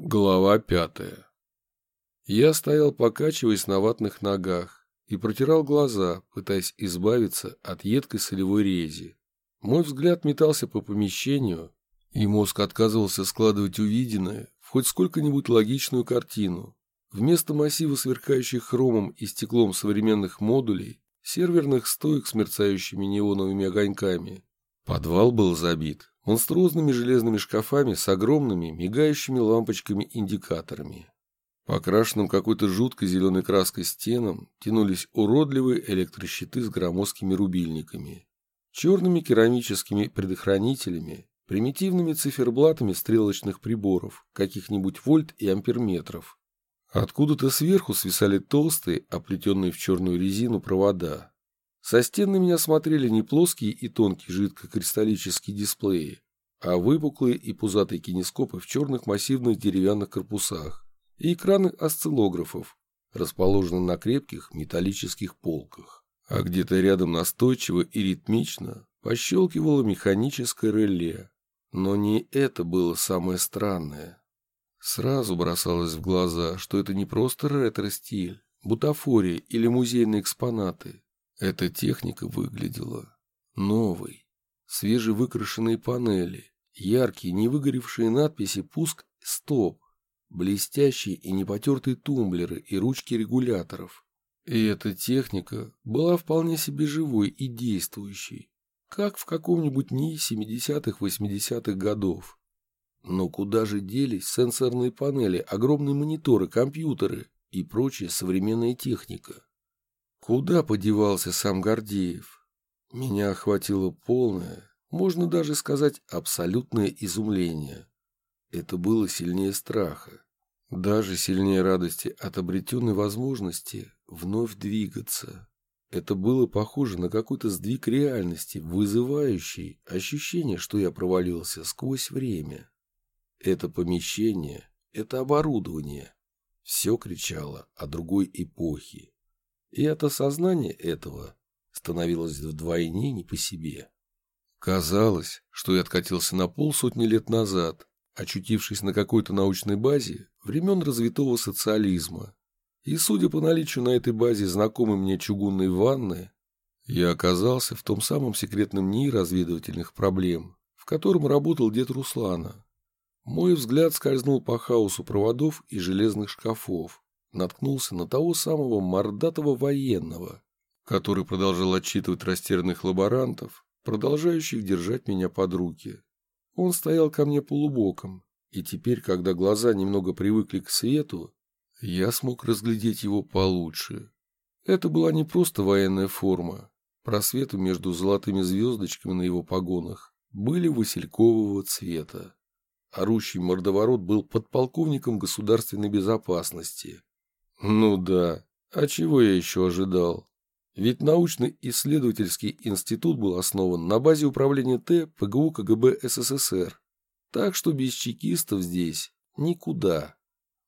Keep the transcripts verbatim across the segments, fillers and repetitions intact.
Глава пятая. Я стоял, покачиваясь на ватных ногах, и протирал глаза, пытаясь избавиться от едкой солевой рези. Мой взгляд метался по помещению, и мозг отказывался складывать увиденное в хоть сколько-нибудь логичную картину. Вместо массива сверкающих хромом и стеклом современных модулей, серверных стоек с мерцающими неоновыми огоньками, подвал был забит монструозными железными шкафами с огромными мигающими лампочками-индикаторами. По окрашенным какой-то жуткой зеленой краской стенам тянулись уродливые электрощиты с громоздкими рубильниками, черными керамическими предохранителями, примитивными циферблатами стрелочных приборов, каких-нибудь вольт и амперметров. Откуда-то сверху свисали толстые, оплетенные в черную резину провода. Со стен на меня смотрели не плоские и тонкие жидкокристаллические дисплеи, а выпуклые и пузатые кинескопы в черных массивных деревянных корпусах и экраны осциллографов, расположенные на крепких металлических полках. А где-то рядом настойчиво и ритмично пощелкивало механическое реле. Но не это было самое странное. Сразу бросалось в глаза, что это не просто ретро-стиль, бутафория или музейные экспонаты. Эта техника выглядела новой. Свежевыкрашенные панели, яркие, невыгоревшие надписи «Пуск», «Стоп», блестящие и непотертые тумблеры и ручки регуляторов. И эта техника была вполне себе живой и действующей, как в каком-нибудь НИИ семидесятых-восьмидесятых годов. Но куда же делись сенсорные панели, огромные мониторы, компьютеры и прочая современная техника? Куда подевался сам Гордеев? Меня охватило полное, можно даже сказать, абсолютное изумление. Это было сильнее страха, даже сильнее радости от обретенной возможности вновь двигаться. Это было похоже на какой-то сдвиг реальности, вызывающий ощущение, что я провалился сквозь время. Это помещение, это оборудование, все кричало о другой эпохе. И от осознания этого становилось вдвойне не по себе. Казалось, что я откатился на полсотни лет назад, очутившись на какой-то научной базе времен развитого социализма. И, судя по наличию на этой базе знакомой мне чугунной ванны, я оказался в том самом секретном НИИ разведывательных проблем, в котором работал дед Руслана. Мой взгляд скользнул по хаосу проводов и железных шкафов, наткнулся на того самого мордатого военного, который продолжал отчитывать растерянных лаборантов, продолжающих держать меня под руки. Он стоял ко мне полубоком, и теперь, когда глаза немного привыкли к свету, я смог разглядеть его получше. Это была не просто военная форма. Просветы между золотыми звездочками на его погонах были василькового цвета. Орущий мордоворот был подполковником государственной безопасности. Ну да, а чего я еще ожидал? Ведь научно-исследовательский институт был основан на базе управления Т ПГУ КГБ СССР. Так что без чекистов здесь никуда.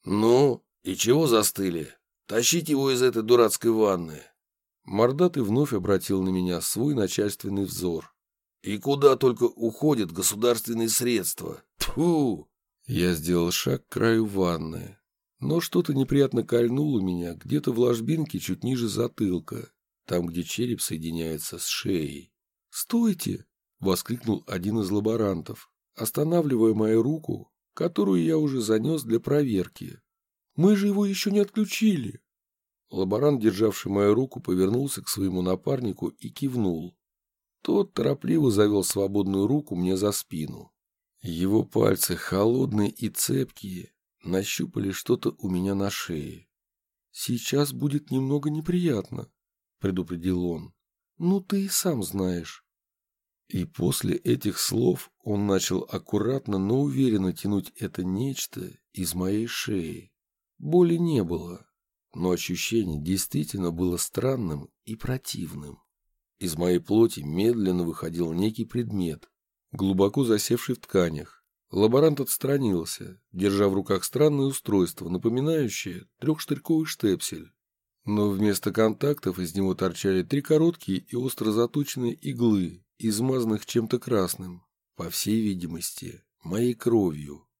Ну, и чего застыли? Тащите его из этой дурацкой ванны. Мордатый вновь обратил на меня свой начальственный взор. И куда только уходят государственные средства? Тьфу! Я сделал шаг к краю ванны. Но что-то неприятно кольнуло меня где-то в ложбинке чуть ниже затылка, там, где череп соединяется с шеей. «Стойте!» — воскликнул один из лаборантов, останавливая мою руку, которую я уже занес для проверки. «Мы же его еще не отключили!» Лаборант, державший мою руку, повернулся к своему напарнику и кивнул. Тот торопливо завел свободную руку мне за спину. Его пальцы, холодные и цепкие, нащупали что-то у меня на шее. «Сейчас будет немного неприятно», — предупредил он. «Ну, ты и сам знаешь». И после этих слов он начал аккуратно, но уверенно тянуть это нечто из моей шеи. Боли не было, но ощущение действительно было странным и противным. Из моей плоти медленно выходил некий предмет, глубоко засевший в тканях. Лаборант отстранился, держа в руках странное устройство, напоминающее трехштырьковый штепсель. Но вместо контактов из него торчали три короткие и остро заточенные иглы, измазанных чем-то красным, по всей видимости, моей кровью.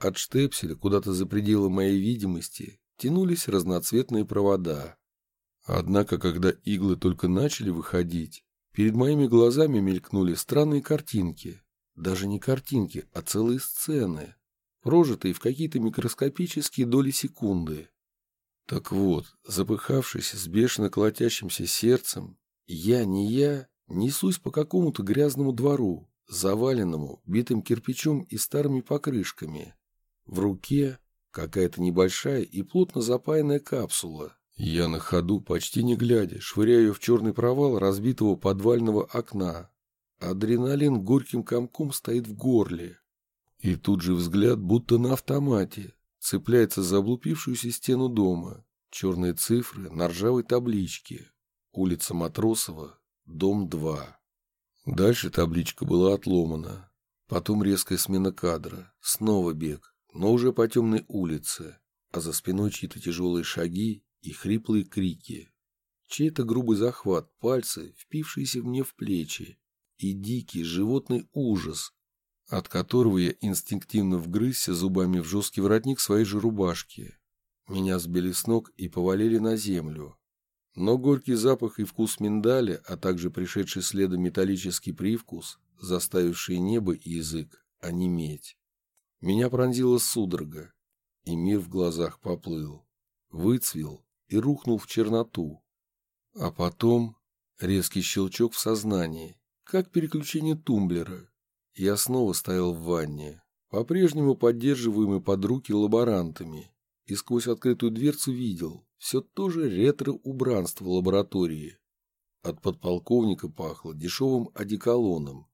От штепселя куда-то за пределы моей видимости тянулись разноцветные провода. Однако, когда иглы только начали выходить, перед моими глазами мелькнули странные картинки. Даже не картинки, а целые сцены, прожитые в какие-то микроскопические доли секунды. Так вот, запыхавшись с бешено колотящимся сердцем, я, не я, несусь по какому-то грязному двору, заваленному битым кирпичом и старыми покрышками. В руке какая-то небольшая и плотно запаянная капсула. Я на ходу, почти не глядя, швыряю ее в черный провал разбитого подвального окна. Адреналин горьким комком стоит в горле. И тут же взгляд, будто на автомате, цепляется за облупившуюся стену дома. Черные цифры на ржавой табличке. Улица Матросова, дом два. Дальше табличка была отломана. Потом резкая смена кадра. Снова бег, но уже по темной улице. А за спиной чьи-то тяжелые шаги и хриплые крики. Чей-то грубый захват, пальцы, впившиеся мне в плечи. И дикий животный ужас, от которого я инстинктивно вгрызся зубами в жесткий воротник своей же рубашки. Меня сбили с ног и повалили на землю. Но горький запах и вкус миндаля, а также пришедший следом металлический привкус, заставивший небо и язык онеметь. Меня пронзила судорога, и мир в глазах поплыл, выцвел и рухнул в черноту. А потом резкий щелчок в сознании, как переключение тумблера. Я снова стоял в ванне, по-прежнему поддерживаемый под руки лаборантами, и сквозь открытую дверцу видел все то же ретро-убранство лаборатории. От подполковника пахло дешевым одеколоном,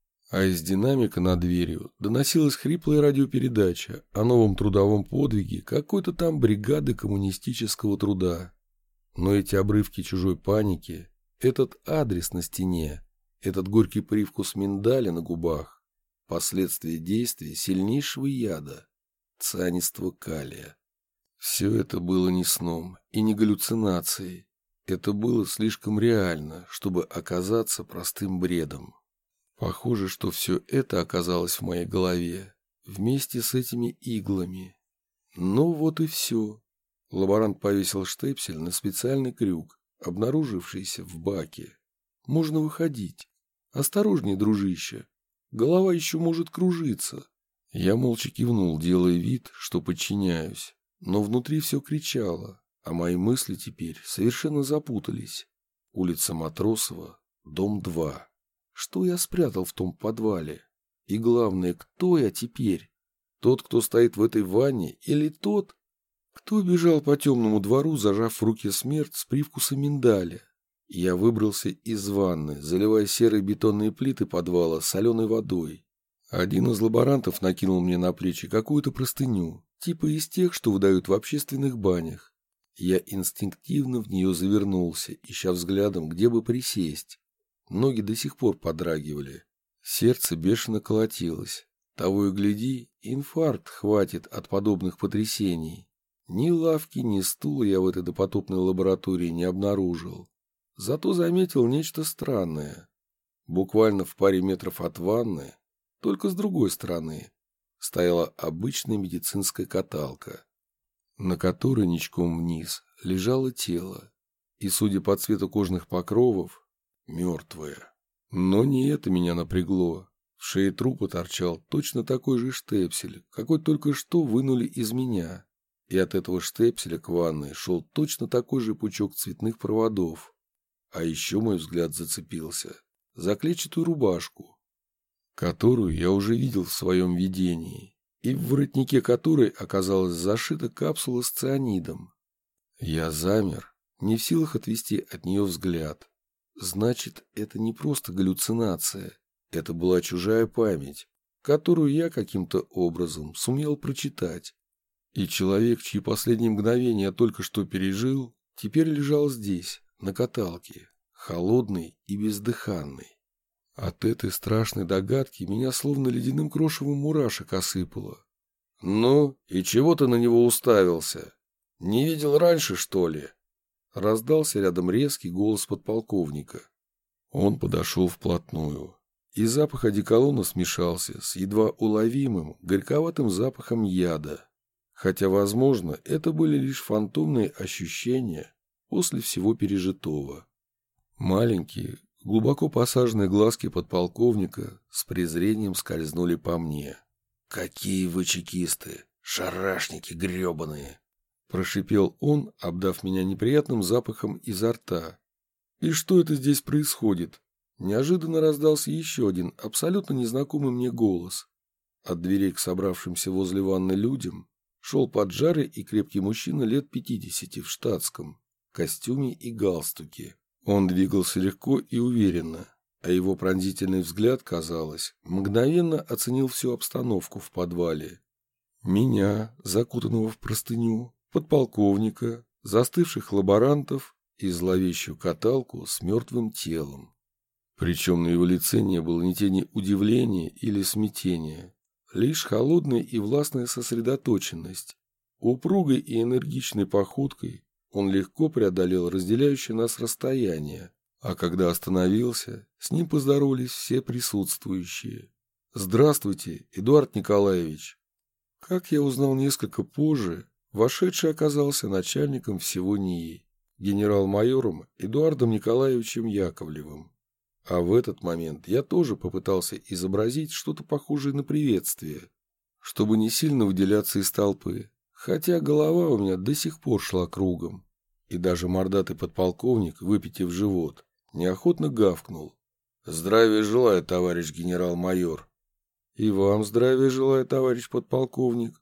а из динамика над дверью доносилась хриплая радиопередача о новом трудовом подвиге какой-то там бригады коммунистического труда. Но эти обрывки чужой паники, этот адрес на стене, этот горький привкус миндаля на губах, последствия действия сильнейшего яда, цианистого калия. Все это было не сном и не галлюцинацией. Это было слишком реально, чтобы оказаться простым бредом. Похоже, что все это оказалось в моей голове, вместе с этими иглами. Ну вот и все. Лаборант повесил штепсель на специальный крюк, обнаружившийся в баке. Можно выходить. Осторожней, дружище. Голова еще может кружиться. Я молча кивнул, делая вид, что подчиняюсь. Но внутри все кричало, а мои мысли теперь совершенно запутались. Улица Матросова, дом два. Что я спрятал в том подвале? И главное, кто я теперь? Тот, кто стоит в этой ванне, или тот, кто бежал по темному двору, зажав в руке смерть с привкусом миндаля? Я выбрался из ванны, заливая серые бетонные плиты подвала соленой водой. Один из лаборантов накинул мне на плечи какую-то простыню, типа из тех, что выдают в общественных банях. Я инстинктивно в нее завернулся, ища взглядом, где бы присесть. Ноги до сих пор подрагивали. Сердце бешено колотилось. Того и гляди, инфаркт хватит от подобных потрясений. Ни лавки, ни стула я в этой допотопной лаборатории не обнаружил. Зато заметил нечто странное. Буквально в паре метров от ванны, только с другой стороны, стояла обычная медицинская каталка, на которой ничком вниз лежало тело, и, судя по цвету кожных покровов, мертвое. Но не это меня напрягло. В шее трупа торчал точно такой же штепсель, какой только что вынули из меня, и от этого штепселя к ванной шел точно такой же пучок цветных проводов. А еще мой взгляд зацепился за клетчатую рубашку, которую я уже видел в своем видении, и в воротнике которой оказалась зашита капсула с цианидом. Я замер, не в силах отвести от нее взгляд. Значит, это не просто галлюцинация, это была чужая память, которую я каким-то образом сумел прочитать. И человек, чьи последние мгновения я только что пережил, теперь лежал здесь, на каталке, холодный и бездыханный. От этой страшной догадки меня словно ледяным крошевом мурашек осыпало. «Ну, и чего ты на него уставился? Не видел раньше, что ли?» Раздался рядом резкий голос подполковника. Он подошел вплотную. и запах одеколона смешался с едва уловимым горьковатым запахом яда. Хотя, возможно, это были лишь фантомные ощущения после всего пережитого. Маленькие, глубоко посаженные глазки подполковника с презрением скользнули по мне. «Какие вы чекисты! Шарашники гребаные!» Прошипел он, обдав меня неприятным запахом изо рта. «И что это здесь происходит?» Неожиданно раздался еще один, абсолютно незнакомый мне голос. От дверей к собравшимся возле ванны людям шел поджарый и крепкий мужчина лет пятидесяти в штатском костюме и галстуке. Он двигался легко и уверенно, а его пронзительный взгляд, казалось, мгновенно оценил всю обстановку в подвале. Меня, закутанного в простыню, подполковника, застывших лаборантов и зловещую каталку с мертвым телом. Причем на его лице не было ни тени удивления или смятения, лишь холодная и властная сосредоточенность. Упругой и энергичной походкой он легко преодолел разделяющее нас расстояние, а когда остановился, с ним поздоровались все присутствующие. «Здравствуйте, Эдуард Николаевич!» Как я узнал несколько позже, вошедший оказался начальником всего НИИ, генерал-майором Эдуардом Николаевичем Яковлевым. А в этот момент я тоже попытался изобразить что-то похожее на приветствие, чтобы не сильно выделяться из толпы, хотя голова у меня до сих пор шла кругом. И даже мордатый подполковник, выпитив живот, неохотно гавкнул. «Здравия желаю, товарищ генерал-майор!» «И вам здравия желаю, товарищ подполковник!»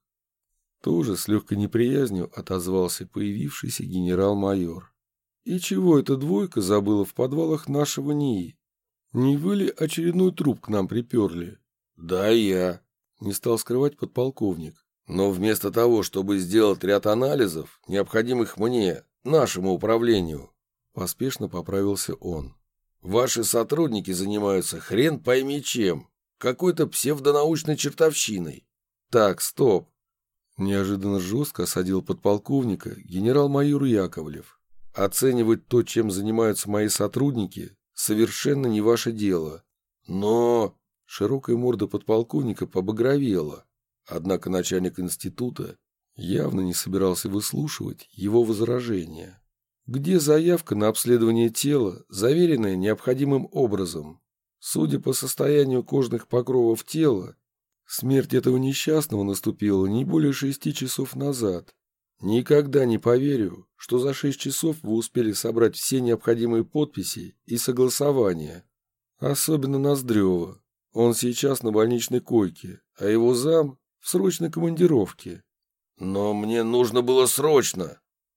Тоже с легкой неприязнью отозвался появившийся генерал-майор. «И чего эта двойка забыла в подвалах нашего НИИ? Не вы ли очередной труп к нам приперли?» «Да, я», — не стал скрывать подполковник. «Но вместо того, чтобы сделать ряд анализов, необходимых мне, нашему управлению», — поспешно поправился он. «Ваши сотрудники занимаются хрен пойми чем, какой-то псевдонаучной чертовщиной». «Так, стоп», — неожиданно жестко осадил подполковника генерал-майор Яковлев. «Оценивать то, чем занимаются мои сотрудники, совершенно не ваше дело». «Но...» — широкая морда подполковника побагровела. Однако начальник института явно не собирался выслушивать его возражения. «Где заявка на обследование тела, заверенная необходимым образом? Судя по состоянию кожных покровов тела, смерть этого несчастного наступила не более шести часов назад. Никогда не поверю, что за шесть часов вы успели собрать все необходимые подписи и согласования. Особенно Ноздрева. Он сейчас на больничной койке, а его зам в срочной командировке». «Но мне нужно было срочно!»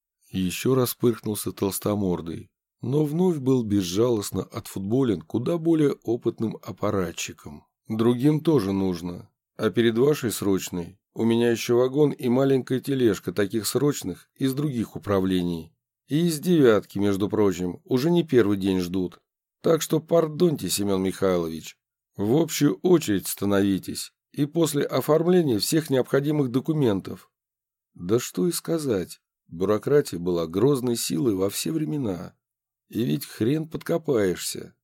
Еще раз пырхнулся толстомордый, но вновь был безжалостно отфутболен куда более опытным аппаратчиком. «Другим тоже нужно. А перед вашей срочной у меня еще вагон и маленькая тележка таких срочных из других управлений. И из девятки, между прочим, уже не первый день ждут. Так что пардоньте, Семен Михайлович. В общую очередь становитесь и после оформления всех необходимых документов». Да что и сказать, бюрократия была грозной силой во все времена. И ведь хрен подкопаешься.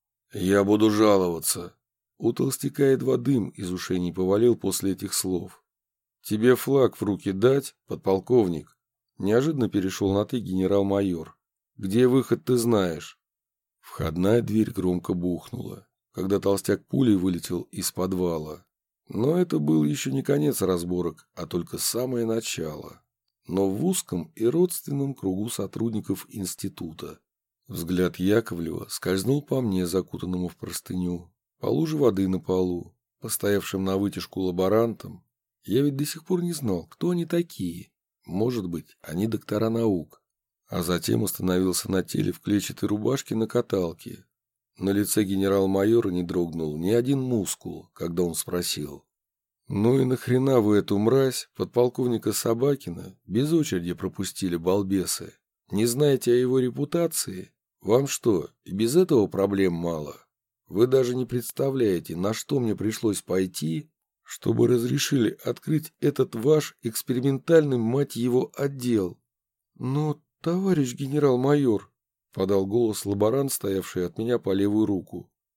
«Я буду жаловаться». У толстяка едва дым из ушей не повалил после этих слов. «Тебе флаг в руки дать, подполковник?» Неожиданно перешел на «ты» генерал-майор. «Где выход, ты знаешь?» Входная дверь громко бухнула, когда толстяк пулей вылетел из подвала. Но это был еще не конец разборок, а только самое начало. Но в узком и родственном кругу сотрудников института. Взгляд Яковлева скользнул по мне, закутанному в простыню, по луже воды на полу, постоявшим на вытяжку лаборантам. Я ведь до сих пор не знал, кто они такие. Может быть, они доктора наук. А затем остановился на теле в клетчатой рубашке на каталке. На лице генерал-майора не дрогнул ни один мускул, когда он спросил: «Ну и нахрена вы эту мразь, подполковника Собакина, без очереди пропустили, балбесы? Не знаете о его репутации? Вам что, и без этого проблем мало? Вы даже не представляете, на что мне пришлось пойти, чтобы разрешили открыть этот ваш экспериментальный, мать его, отдел». «Но, товарищ генерал-майор», — подал голос лаборант, стоявший от меня по левую руку.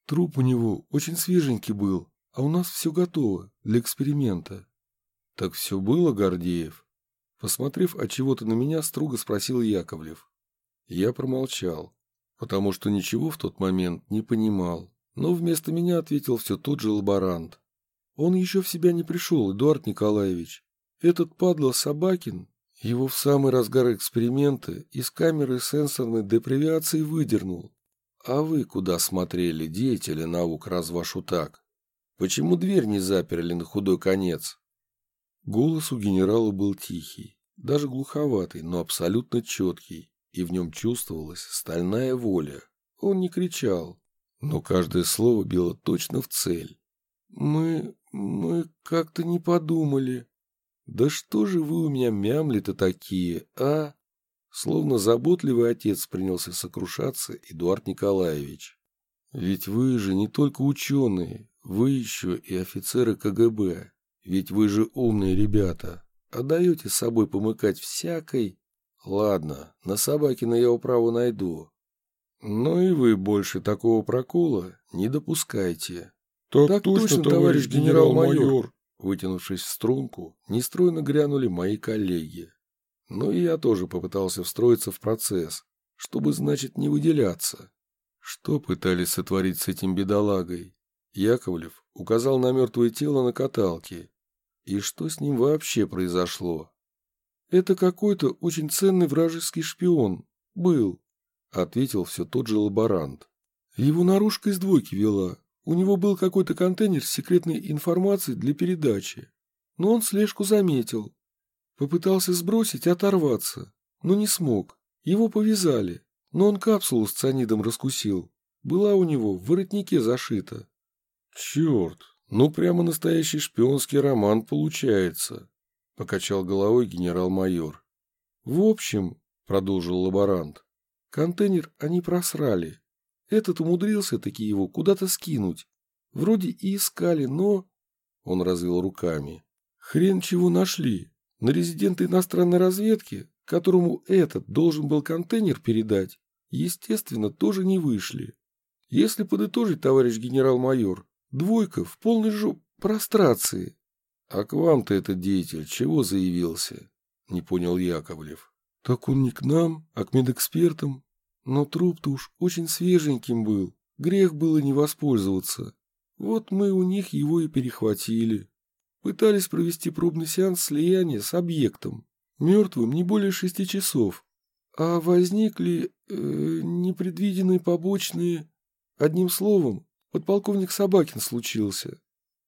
Труп у него очень свеженький был, а у нас все готово для эксперимента. Так все было, Гордеев? Посмотрев отчего-то на меня, строго спросил Яковлев. Я промолчал, потому что ничего в тот момент не понимал, но вместо меня ответил все тот же лаборант. Он еще в себя не пришел, Эдуард Николаевич. Этот падла Собакин его в самый разгар эксперимента из камеры сенсорной депривации выдернул. А вы куда смотрели, деятели наук, раз вашу так? Почему дверь не заперли на худой конец? Голос у генерала был тихий, даже глуховатый, но абсолютно четкий, и в нем чувствовалась стальная воля. Он не кричал, но каждое слово било точно в цель. «Мы... мы как-то не подумали. Да что же вы у меня мямли-то такие, а?» Словно заботливый отец принялся сокрушаться Эдуард Николаевич. «Ведь вы же не только ученые, вы еще и офицеры ка гэ бэ. Ведь вы же умные ребята, а даете с собой помыкать всякой... Ладно, на Собакина я управу найду. Но и вы больше такого прокола не допускайте». «Так, так точно, точно, товарищ генерал-майор!» Вытянувшись в струнку, нестройно грянули мои коллеги. Но и я тоже попытался встроиться в процесс, чтобы, значит, не выделяться. Что пытались сотворить с этим бедолагой? Яковлев указал на мертвое тело на каталке. И что с ним вообще произошло? «Это какой-то очень ценный вражеский шпион. Был», — ответил все тот же лаборант. «Его наружка из двойки вела. У него был какой-то контейнер с секретной информацией для передачи. Но он слежку заметил. Попытался сбросить и оторваться, но не смог. Его повязали, но он капсулу с цианидом раскусил. Была у него в воротнике зашита». «Черт, ну прямо настоящий шпионский роман получается», — покачал головой генерал-майор. «В общем, — продолжил лаборант, — контейнер они просрали. Этот умудрился таки его куда-то скинуть. Вроде и искали, но...» Он развел руками. «Хрен чего нашли. На резидента иностранной разведки, которому этот должен был контейнер передать, естественно, тоже не вышли. Если подытожить, товарищ генерал-майор, двойка в полной жо... прострации». «А к вам-то этот деятель чего заявился?» — не понял Яковлев. «Так он не к нам, а к медэкспертам. Но труп-то уж очень свеженьким был, грех было не воспользоваться. Вот мы у них его и перехватили. Пытались провести пробный сеанс слияния с объектом, мертвым не более шести часов. А возникли э, непредвиденные побочные... Одним словом, подполковник Собакин случился».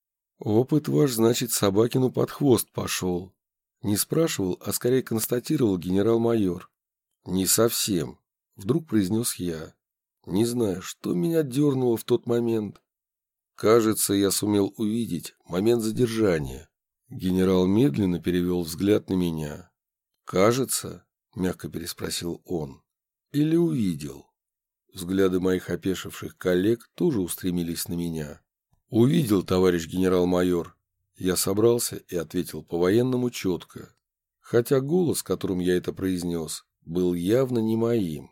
«Опыт ваш, значит, Собакину под хвост пошел». Не спрашивал, а скорее констатировал генерал-майор. «Не совсем», — вдруг произнес я. Не знаю, что меня дернуло в тот момент. Кажется, я сумел увидеть момент задержания. Генерал медленно перевел взгляд на меня. «Кажется?» — мягко переспросил он. «Или увидел?» Взгляды моих опешивших коллег тоже устремились на меня. «Увидел, товарищ генерал-майор». Я собрался и ответил по-военному четко. Хотя голос, которым я это произнес, был явно не моим.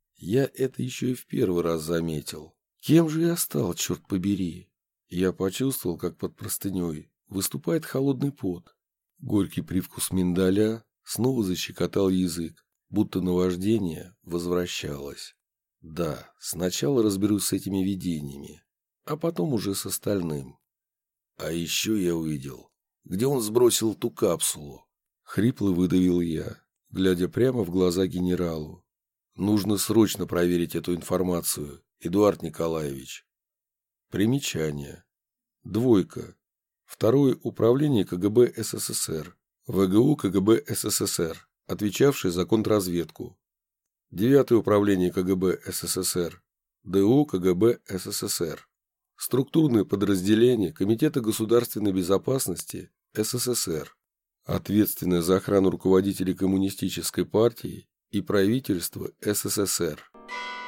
Я это еще и в первый раз заметил. Кем же я стал, черт побери? Я почувствовал, как под простыней выступает холодный пот. Горький привкус миндаля снова защекотал язык, будто наваждение возвращалось. Да, сначала разберусь с этими видениями, а потом уже с остальным. А еще я увидел, где он сбросил ту капсулу. Хрипло выдавил я, глядя прямо в глаза генералу. Нужно срочно проверить эту информацию, Эдуард Николаевич. Примечание. Двойка. Второе управление ка гэ бэ эс эс эс эр. вэ гэ у ка гэ бэ эс эс эс эр, отвечавший за контрразведку. Девятое управление ка гэ бэ эс эс эс эр. дэ о ка гэ бэ эс эс эс эр. Структурное подразделение Комитета государственной безопасности эс эс эс эр. Ответственное за охрану руководителей коммунистической партии и правительства эс эс эс эр.